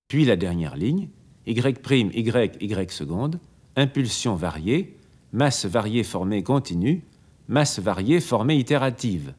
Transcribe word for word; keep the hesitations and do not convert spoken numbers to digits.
Puis la dernière ligne, y', y, y seconde, impulsion variée, masse variée formée continue, masse variée formée itérative.